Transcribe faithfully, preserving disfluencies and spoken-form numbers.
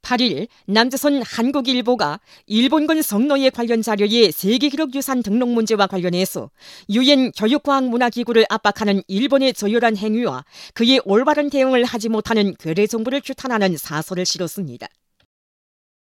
팔 일 남조선 한국일보가 일본군 성노예 관련 자료의 세계기록유산 등록 문제와 관련해서 유엔 교육과학문화기구를 압박하는 일본의 저열한 행위와 그의 올바른 대응을 하지 못하는 괴뢰 정부를 규탄하는 사설을 실었습니다.